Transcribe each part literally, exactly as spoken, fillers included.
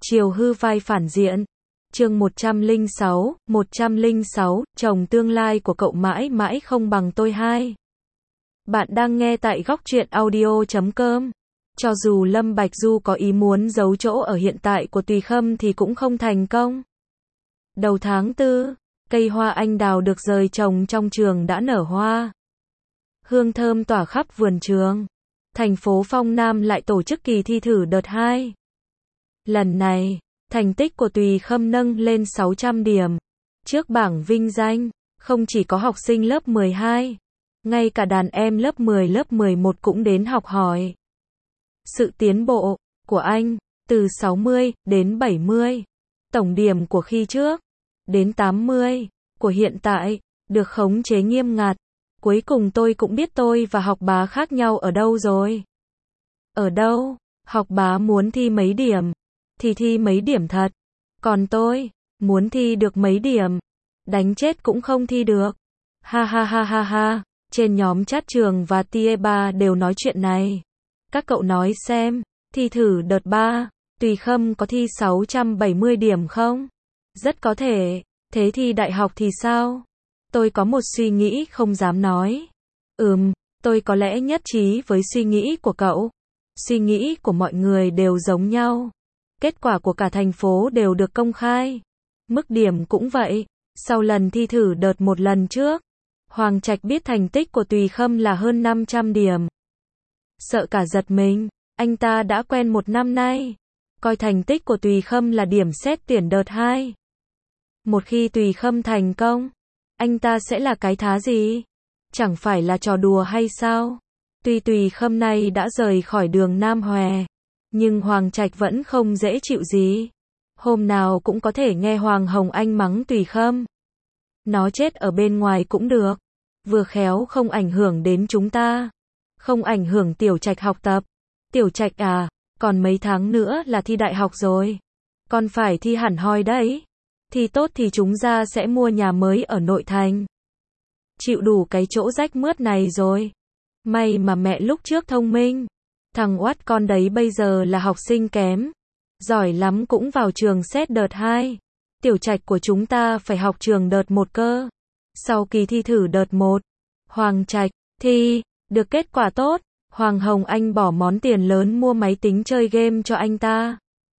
Chiều hư vai phản diện. Chương một trăm lẻ sáu, một trăm lẻ sáu, chồng tương lai của cậu mãi mãi không bằng tôi hai. Bạn đang nghe tại góc truyện audio chấm com. Cho dù Lâm Bạch Du có ý muốn giấu chỗ ở hiện tại của Tùy Khâm thì cũng không thành công. Đầu tháng tư, cây hoa anh đào được rời trồng trong trường đã nở hoa. Hương thơm tỏa khắp vườn trường. Thành phố Phong Nam lại tổ chức kỳ thi thử đợt hai. Lần này, thành tích của Tùy Khâm nâng lên sáu trăm điểm. Trước bảng vinh danh, không chỉ có học sinh lớp mười hai, ngay cả đàn em lớp mười, lớp mười một cũng đến học hỏi. Sự tiến bộ của anh, từ sáu mươi đến bảy mươi, tổng điểm của khi trước, đến tám mươi, của hiện tại, được khống chế nghiêm ngặt. Cuối cùng tôi cũng biết tôi và học bá khác nhau ở đâu rồi. Ở đâu? Học bá muốn thi mấy điểm, thì thi mấy điểm thật. Còn tôi, muốn thi được mấy điểm, đánh chết cũng không thi được. Ha ha ha ha ha, trên nhóm chat trường và Tie ba đều nói chuyện này. Các cậu nói xem, thi thử đợt ba, Tùy Khâm có thi sáu trăm bảy mươi điểm không? Rất có thể, thế thi đại học thì sao? Tôi có một suy nghĩ không dám nói. Ừm, tôi có lẽ nhất trí với suy nghĩ của cậu. Suy nghĩ của mọi người đều giống nhau. Kết quả của cả thành phố đều được công khai. Mức điểm cũng vậy. Sau lần thi thử đợt một lần trước, Hoàng Trạch biết thành tích của Tùy Khâm là hơn năm trăm điểm. Sợ cả giật mình, anh ta đã quen một năm nay. Coi thành tích của Tùy Khâm là điểm xét tuyển đợt hai. Một khi Tùy Khâm thành công, anh ta sẽ là cái thá gì? Chẳng phải là trò đùa hay sao? Tuy Tùy Khâm này đã rời khỏi đường Nam Hòe, nhưng Hoàng Trạch vẫn không dễ chịu gì. Hôm nào cũng có thể nghe Hoàng Hồng Anh mắng Tùy Khâm. Nó chết ở bên ngoài cũng được. Vừa khéo không ảnh hưởng đến chúng ta. Không ảnh hưởng Tiểu Trạch học tập. Tiểu Trạch à, còn mấy tháng nữa là thi đại học rồi. Con phải thi hẳn hoi đấy. Thi tốt thì chúng ta sẽ mua nhà mới ở nội thành. Chịu đủ cái chỗ rách mướt này rồi. May mà mẹ lúc trước thông minh. Thằng oát con đấy bây giờ là học sinh kém. Giỏi lắm cũng vào trường xét đợt hai. Tiểu Trạch của chúng ta phải học trường đợt một cơ. Sau kỳ thi thử đợt một, Hoàng Trạch thi được kết quả tốt. Hoàng Hồng Anh bỏ món tiền lớn mua máy tính chơi game cho anh ta.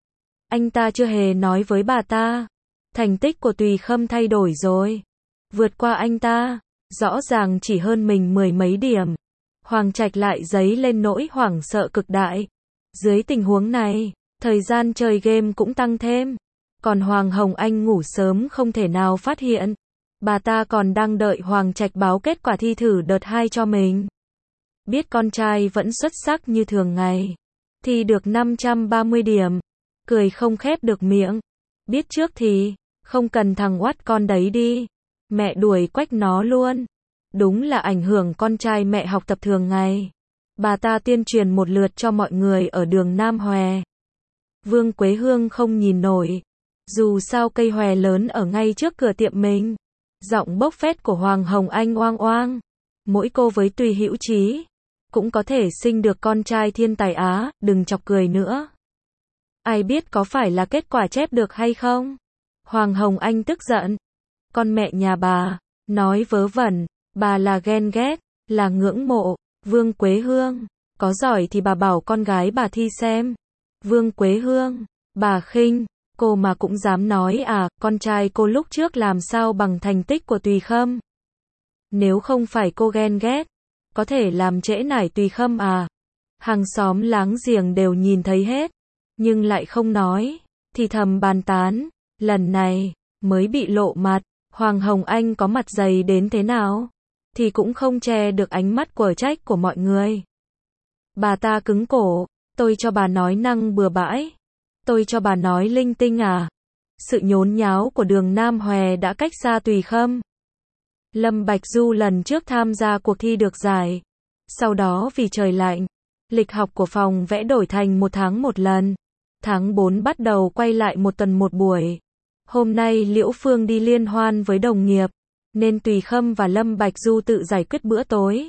Anh ta chưa hề nói với bà ta. Thành tích của Tùy Khâm thay đổi rồi. Vượt qua anh ta. Rõ ràng chỉ hơn mình mười mấy điểm. Hoàng Trạch lại dấy lên nỗi hoảng sợ cực đại. Dưới tình huống này, thời gian chơi game cũng tăng thêm. Còn Hoàng Hồng Anh ngủ sớm không thể nào phát hiện. Bà ta còn đang đợi Hoàng Trạch báo kết quả thi thử đợt hai cho mình. Biết con trai vẫn xuất sắc như thường ngày. Thi được năm trăm ba mươi điểm. Cười không khép được miệng. Biết trước thì, không cần thằng oát con đấy đi. Mẹ đuổi quách nó luôn. Đúng là ảnh hưởng con trai mẹ học tập thường ngày. Bà ta tuyên truyền một lượt cho mọi người ở đường Nam Hòe. Vương Quế Hương không nhìn nổi. Dù sao cây hòe lớn ở ngay trước cửa tiệm mình. Giọng bốc phét của Hoàng Hồng Anh oang oang. Mỗi cô với Tùy Hữu Chí cũng có thể sinh được con trai thiên tài Á, đừng chọc cười nữa. Ai biết có phải là kết quả chép được hay không? Hoàng Hồng Anh tức giận. Con mẹ nhà bà, nói vớ vẩn, bà là ghen ghét, là ngưỡng mộ. Vương Quế Hương, có giỏi thì bà bảo con gái bà thi xem. Vương Quế Hương, bà khinh, cô mà cũng dám nói à, con trai cô lúc trước làm sao bằng thành tích của Tùy Khâm. Nếu không phải cô ghen ghét, có thể làm trễ nải Tùy Khâm à. Hàng xóm láng giềng đều nhìn thấy hết, nhưng lại không nói, thì thầm bàn tán. Lần này, mới bị lộ mặt, Hoàng Hồng Anh có mặt dày đến thế nào, thì cũng không che được ánh mắt quở trách của mọi người. Bà ta cứng cổ, tôi cho bà nói năng bừa bãi, tôi cho bà nói linh tinh à. Sự nhốn nháo của đường Nam Hòe đã cách xa Tùy Khâm. Lâm Bạch Du lần trước tham gia cuộc thi được giải. Sau đó vì trời lạnh, lịch học của phòng vẽ đổi thành một tháng một lần. Tháng bốn bắt đầu quay lại một tuần một buổi. Hôm nay Liễu Phương đi liên hoan với đồng nghiệp, nên Tùy Khâm và Lâm Bạch Du tự giải quyết bữa tối.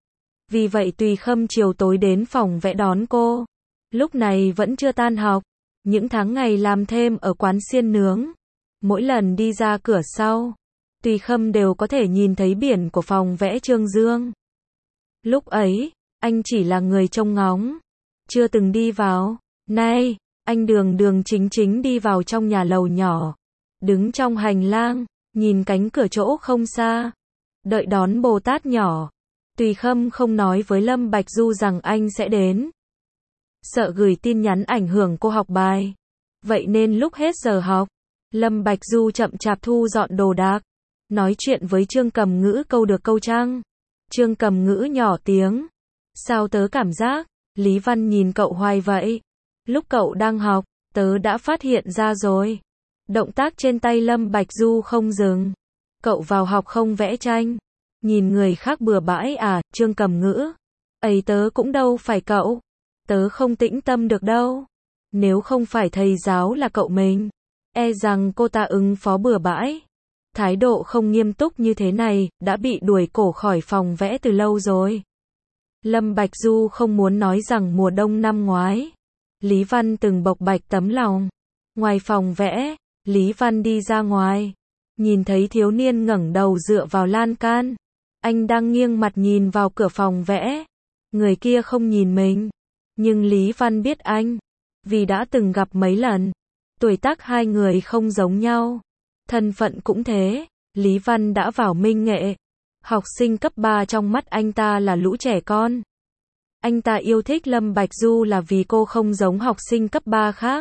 Vì vậy Tùy Khâm chiều tối đến phòng vẽ đón cô. Lúc này vẫn chưa tan học, Những tháng ngày làm thêm ở quán xiên nướng, mỗi lần đi ra cửa sau, Tùy Khâm đều có thể nhìn thấy biển của phòng vẽ Trương Dương. Lúc ấy, anh chỉ là người trông ngóng, chưa từng đi vào. Nay, anh đường đường chính chính đi vào trong nhà lầu nhỏ, đứng trong hành lang, nhìn cánh cửa chỗ không xa, đợi đón Bồ Tát nhỏ. Tùy Khâm không nói với Lâm Bạch Du rằng anh sẽ đến, sợ gửi tin nhắn ảnh hưởng cô học bài. Vậy nên lúc hết giờ học, Lâm Bạch Du chậm chạp thu dọn đồ đạc, nói chuyện với Trương Cầm Ngữ câu được câu trăng. Trương Cầm Ngữ nhỏ tiếng, sao tớ cảm giác, Lý Văn nhìn cậu hoài vậy? Lúc cậu đang học, tớ đã phát hiện ra rồi. Động tác trên tay Lâm Bạch Du không dừng. Cậu vào học không vẽ tranh, nhìn người khác bừa bãi à? Trương Cầm Ngữ, ấy tớ cũng đâu phải cậu, tớ không tĩnh tâm được đâu. Nếu không phải thầy giáo là cậu mình, e rằng cô ta ứng phó bừa bãi. Thái độ không nghiêm túc như thế này, đã bị đuổi cổ khỏi phòng vẽ từ lâu rồi. Lâm Bạch Du không muốn nói rằng mùa đông năm ngoái, Lý Văn từng bộc bạch tấm lòng. Ngoài phòng vẽ, Lý Văn đi ra ngoài, nhìn thấy thiếu niên ngẩng đầu dựa vào lan can. Anh đang nghiêng mặt nhìn vào cửa phòng vẽ. Người kia không nhìn mình, nhưng Lý Văn biết anh, vì đã từng gặp mấy lần. Tuổi tác hai người không giống nhau, thân phận cũng thế. Lý Văn đã vào Minh Nghệ, học sinh cấp ba trong mắt anh ta là lũ trẻ con. Anh ta yêu thích Lâm Bạch Du là vì cô không giống học sinh cấp ba khác.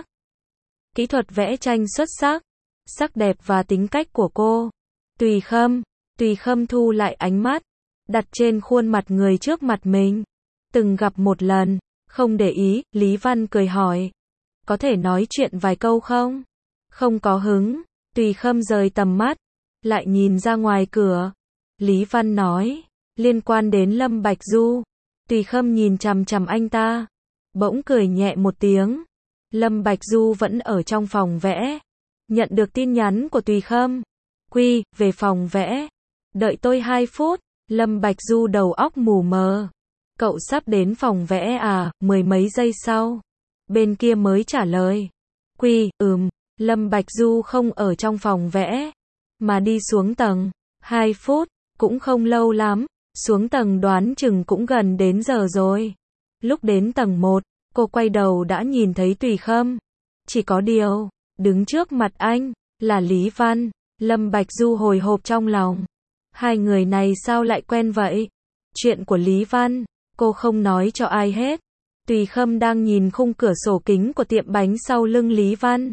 Kỹ thuật vẽ tranh xuất sắc, sắc đẹp và tính cách của cô. Tùy Khâm, Tùy Khâm thu lại ánh mắt, đặt trên khuôn mặt người trước mặt mình. Từng gặp một lần, không để ý. Lý Văn cười hỏi, có thể nói chuyện vài câu không? Không có hứng. Tùy Khâm rời tầm mắt, lại nhìn ra ngoài cửa. Lý Văn nói, liên quan đến Lâm Bạch Du. Tùy Khâm nhìn chằm chằm anh ta, bỗng cười nhẹ một tiếng. Lâm Bạch Du vẫn ở trong phòng vẽ, nhận được tin nhắn của Tùy Khâm. Quy, về phòng vẽ, đợi tôi hai phút. Lâm Bạch Du đầu óc mù mờ. Cậu sắp đến phòng vẽ à? Mười mấy giây sau, bên kia mới trả lời. Quy, ừm. Lâm Bạch Du không ở trong phòng vẽ, mà đi xuống tầng. Hai phút, cũng không lâu lắm. Xuống tầng đoán chừng cũng gần đến giờ rồi. Lúc đến tầng một, cô quay đầu đã nhìn thấy Tùy Khâm. Chỉ có điều, đứng trước mặt anh, là Lý Văn. Lâm Bạch Du hồi hộp trong lòng. Hai người này sao lại quen vậy? Chuyện của Lý Văn, cô không nói cho ai hết. Tùy Khâm đang nhìn khung cửa sổ kính của tiệm bánh sau lưng Lý Văn.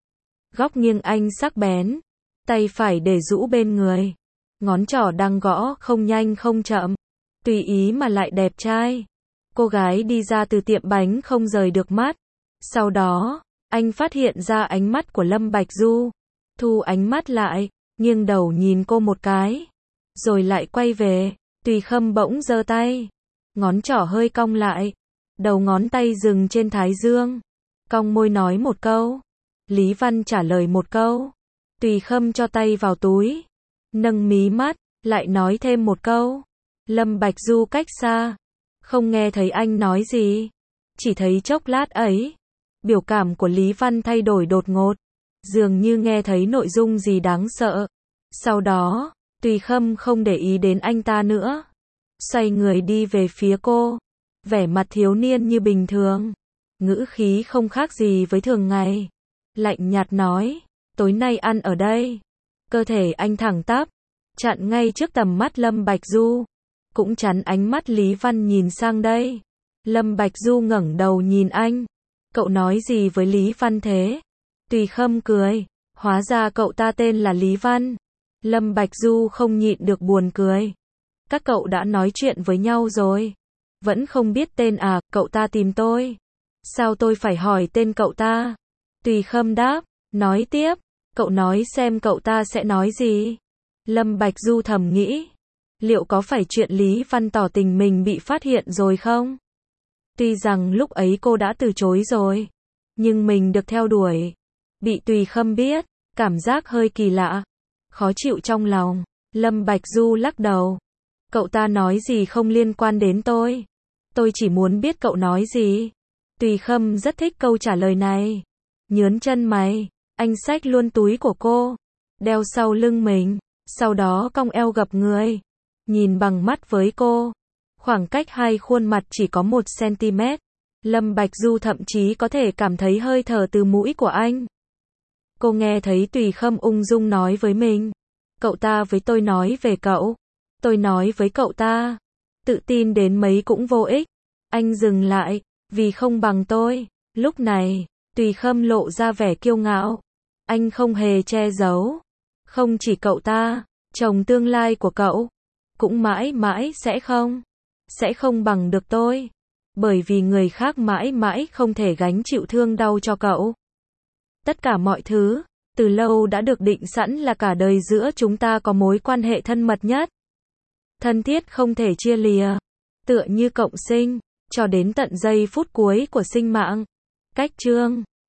Góc nghiêng anh sắc bén, tay phải để rũ bên người, ngón trỏ đang gõ không nhanh không chậm, tùy ý mà lại đẹp trai. Cô gái đi ra từ tiệm bánh không rời được mắt. Sau đó, anh phát hiện ra ánh mắt của Lâm Bạch Du, thu ánh mắt lại, nghiêng đầu nhìn cô một cái, rồi lại quay về. Tùy Khâm bỗng giơ tay, ngón trỏ hơi cong lại, đầu ngón tay dừng trên thái dương, cong môi nói một câu. Lý Văn trả lời một câu. Tùy Khâm cho tay vào túi, nâng mí mắt, lại nói thêm một câu. Lâm Bạch Du cách xa, không nghe thấy anh nói gì, chỉ thấy chốc lát ấy, biểu cảm của Lý Văn thay đổi đột ngột, dường như nghe thấy nội dung gì đáng sợ. Sau đó, Tùy Khâm không để ý đến anh ta nữa, xoay người đi về phía cô, vẻ mặt thiếu niên như bình thường, ngữ khí không khác gì với thường ngày. Lạnh nhạt nói, tối nay ăn ở đây. Cơ thể anh thẳng tắp, chặn ngay trước tầm mắt Lâm Bạch Du, cũng chắn ánh mắt Lý Văn nhìn sang đây. Lâm Bạch Du ngẩng đầu nhìn anh. Cậu nói gì với Lý Văn thế? Tùy Khâm cười, hóa ra cậu ta tên là Lý Văn. Lâm Bạch Du không nhịn được buồn cười. Các cậu đã nói chuyện với nhau rồi? Vẫn không biết tên à? Cậu ta tìm tôi, sao tôi phải hỏi tên cậu ta? Tùy Khâm đáp, nói tiếp, cậu nói xem cậu ta sẽ nói gì. Lâm Bạch Du thầm nghĩ, liệu có phải chuyện Lý Văn tỏ tình mình bị phát hiện rồi không? Tuy rằng lúc ấy cô đã từ chối rồi, nhưng mình được theo đuổi, bị Tùy Khâm biết, cảm giác hơi kỳ lạ, khó chịu trong lòng. Lâm Bạch Du lắc đầu, cậu ta nói gì không liên quan đến tôi, tôi chỉ muốn biết cậu nói gì. Tùy Khâm rất thích câu trả lời này. nhớn chân mày, anh xách luôn túi của cô, đeo sau lưng mình, sau đó cong eo gập người, nhìn bằng mắt với cô. Khoảng cách hai khuôn mặt chỉ có một xăng-ti-mét. Lâm Bạch Du thậm chí có thể cảm thấy hơi thở từ mũi của anh. Cô nghe thấy Tùy Khâm ung dung nói với mình. Cậu ta với tôi nói về cậu. Tôi nói với cậu ta. Tự tin đến mấy cũng vô ích. Anh dừng lại, vì không bằng tôi. Lúc này, Tùy Khâm lộ ra vẻ kiêu ngạo. Anh không hề che giấu. Không chỉ cậu ta, chồng tương lai của cậu, cũng mãi mãi sẽ không. Sẽ không bằng được tôi. Bởi vì người khác mãi mãi không thể gánh chịu thương đau cho cậu. Tất cả mọi thứ, từ lâu đã được định sẵn là cả đời giữa chúng ta có mối quan hệ thân mật nhất. Thân thiết không thể chia lìa. Tựa như cộng sinh, cho đến tận giây phút cuối của sinh mạng. Cách chương